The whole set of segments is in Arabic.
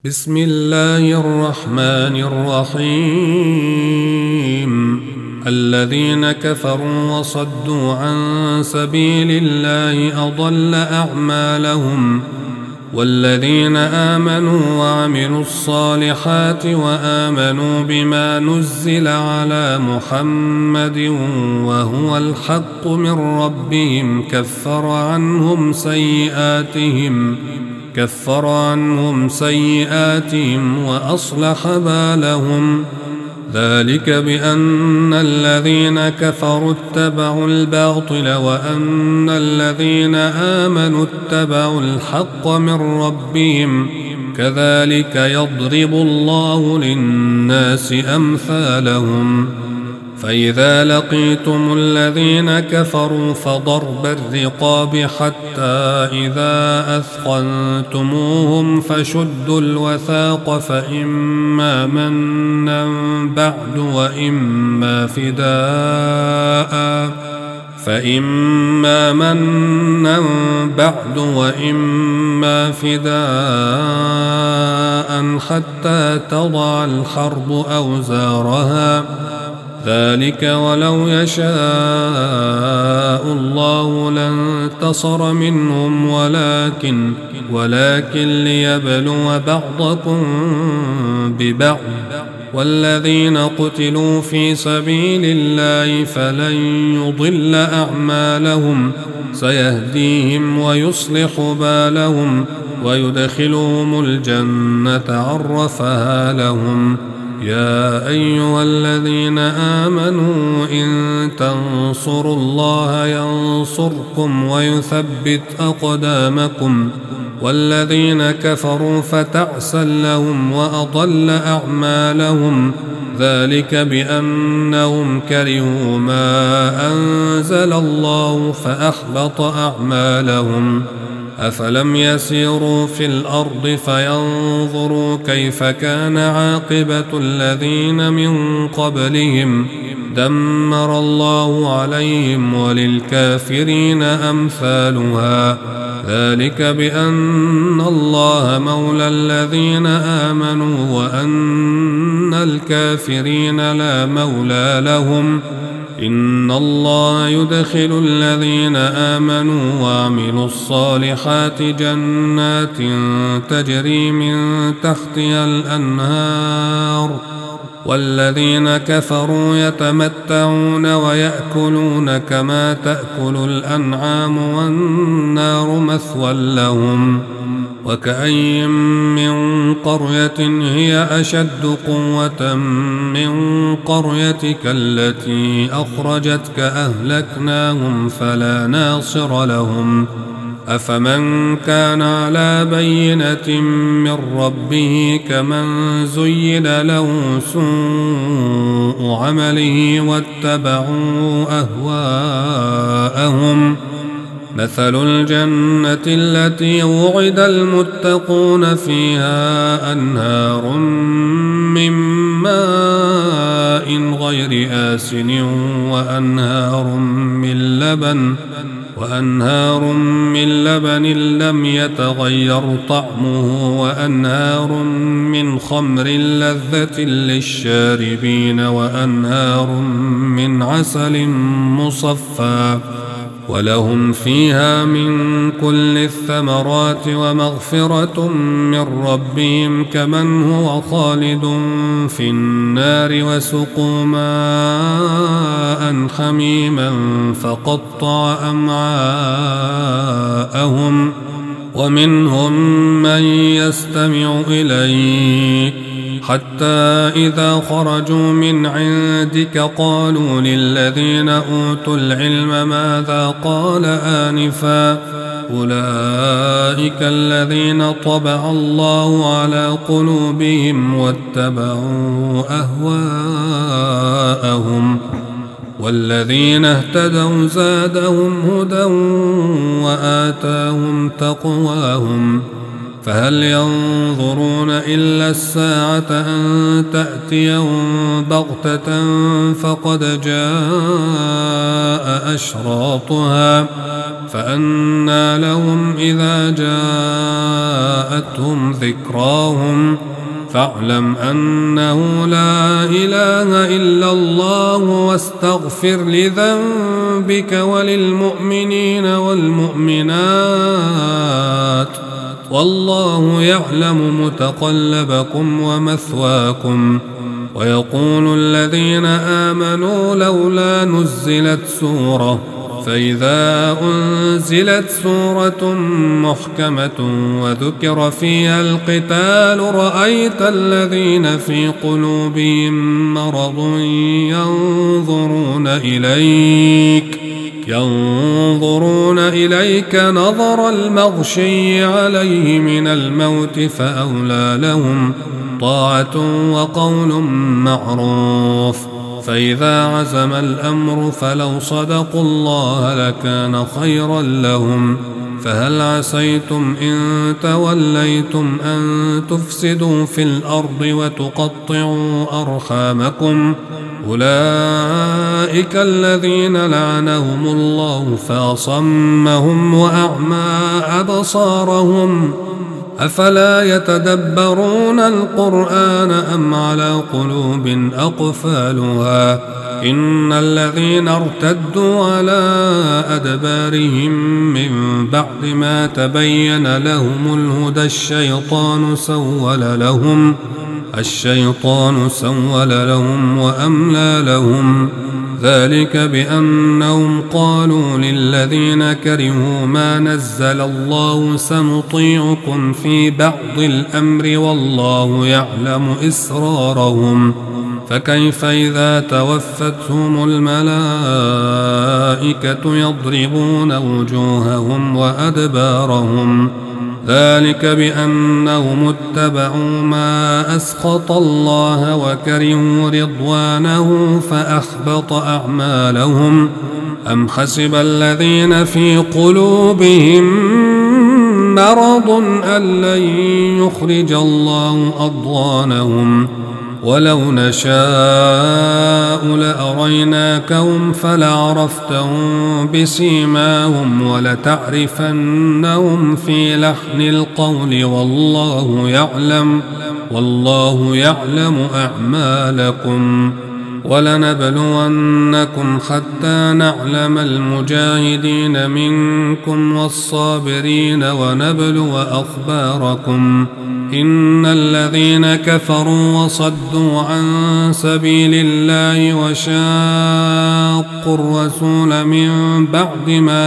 بسم الله الرحمن الرحيم. الذين كفروا وصدوا عن سبيل الله أضل أعمالهم، والذين آمنوا وعملوا الصالحات وآمنوا بما نزل على محمد وهو الحق من ربهم كفر عنهم سيئاتهم وأصلح بالهم. ذلك بأن الذين كفروا اتبعوا الباطل وأن الذين آمنوا اتبعوا الحق من ربهم، كذلك يضرب الله للناس أمثالهم. فإذا لقيتم الذين كفروا فضرب الرقاب حتى إذا أثخنتموهم فشدوا الوثاق فإما منا بعد وإما فداء حتى تضع الحرب أوزارها. ذلك ولو يشاء الله لانتصر منهم ولكن ليبلو بعضكم ببعض. والذين قتلوا في سبيل الله فلن يضل أعمالهم، سيهديهم ويصلح بالهم ويدخلهم الجنة عرفها لهم. يا أيها الذين آمنوا إن تنصروا الله ينصركم ويثبت أقدامكم. والذين كفروا فتعسا لهم وأضل أعمالهم. ذلك بأنهم كرهوا ما أنزل الله فأحبط أعمالهم. أفلم يسيروا في الأرض فينظروا كيف كان عاقبة الذين من قبلهم، دمر الله عليهم وللكافرين أمثالها. ذلك بأن الله مولى الذين آمنوا وأن الكافرين لا مولى لهم. إن الله يدخل الذين آمنوا وعملوا الصالحات جنات تجري من تحتها الأنهار، والذين كفروا يتمتعون ويأكلون كما تأكل الأنعام والنار مثوى لهم. وكأين من قرية هي أشد قوة من قريتك التي أخرجتك أهلكناهم فلا ناصر لهم. أفمن كان على بينة من ربه كمن زين له سوء عمله واتبعوا أهواءهم. مثل الجنة التي وعد المتقون فيها أنهار من ماء غير آسن وأنهار من لبن لم يتغير طعمه وأنهار من خمر لذة للشاربين وأنهار من عسل مصفى، ولهم فيها من كل الثمرات ومغفرة من ربهم كمن هو خالد في النار وسقوا ماء حميما فقطع أمعاءهم. ومنهم من يستمع إليك حتى إذا خرجوا من عندك قالوا للذين أوتوا العلم ماذا قال آنفا. أولئك الذين طبع الله على قلوبهم واتبعوا أهواءهم. والذين اهتدوا زادهم هدى وآتاهم تقواهم. فهل ينظرون إلا الساعة أن تأتيهم بغتة فقد جاء أشراطها فأنى لهم إذا جاءتهم ذكراهم فاعلم أنه لا إله إلا الله واستغفر لذنبك وللمؤمنين والمؤمنات والله يعلم متقلبكم ومثواكم. ويقول الذين آمنوا لولا نزلت سورة فإذا أنزلت سورة محكمة وذكر فيها القتال رأيت الذين في قلوبهم مرض ينظرون إليك نظر المغشي عليه من الموت فأولى لهم طاعة وقول معروف. فإذا عزم الأمر فلو صدقوا الله لكان خيرا لهم. فهل عسيتم إن توليتم أن تفسدوا في الأرض وتقطعوا أرحامكم أولئك الذين لعنهم الله فأصمهم وأعمى أبصارهم أفلا يتدبرون القرآن أم على قلوب أقفالها إن الذين ارتدوا على أدبارهم من بعد ما تبين لهم الهدى الشيطان سول لهم وأملى لهم ذلك بأنهم قالوا للذين كرهوا ما نزل الله سنطيعكم في بعض الأمر والله يعلم إسرارهم فكيف إذا توفتهم الملائكة يضربون وجوههم وأدبارهم ذلك بأنهم اتبعوا ما أسخط الله وكرهوا رضوانه فأحبط أعمالهم أم حسب الذين في قلوبهم مرض أن لن يخرج الله أضغانهم ولو نشاء لأريناكهم فلعرفتهم بسيماهم ولتعرفنهم في لحن القول والله يعلم أعمالكم ولنبلونكم حتى نعلم المجاهدين منكم والصابرين ونبلو أخباركم إن الذين كفروا وصدوا عن سبيل الله وشاقوا الرسول من بعد ما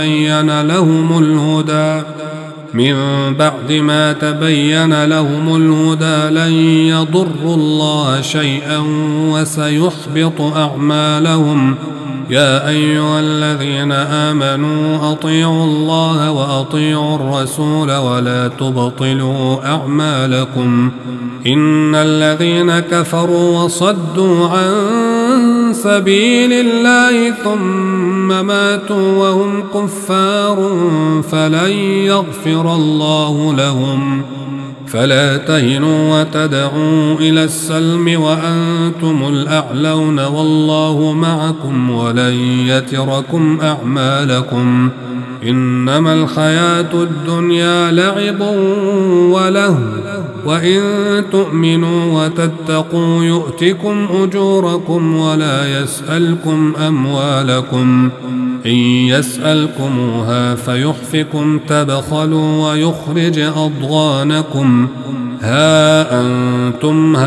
تبين لهم الهدى لن يضروا الله شيئا وسيحبط أعمالهم يا أيها الذين آمنوا أطيعوا الله وأطيعوا الرسول ولا تبطلوا أعمالكم إن الذين كفروا وصدوا عن سبيل الله ثم ماتوا وهم كفار فلن يغفر الله لهم فلا تهنوا وتدعوا إلى السلم وأنتم الأعلون والله معكم ولن يتركم أعمالكم إنما الحياة الدنيا لعب وله وإن تؤمنوا وتتقوا يؤتكم أجوركم ولا يسألكم أموالكم إن يسألكموها فيحفكم تبخلوا ويخرج أضغانكم ها أنتم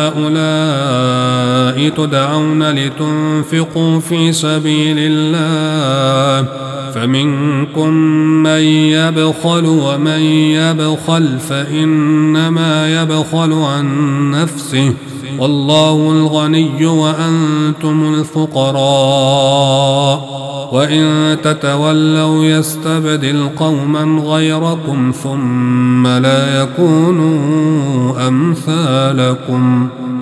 هؤلاء تدعون لتنفقوا في سبيل الله فمنكم من يبخل ومن يبخل فإنما يبخل عن نفسه والله الغني وأنتم الفقراء وإن تتولوا يستبدل قوما غيركم ثم لا يكونوا أمثالكم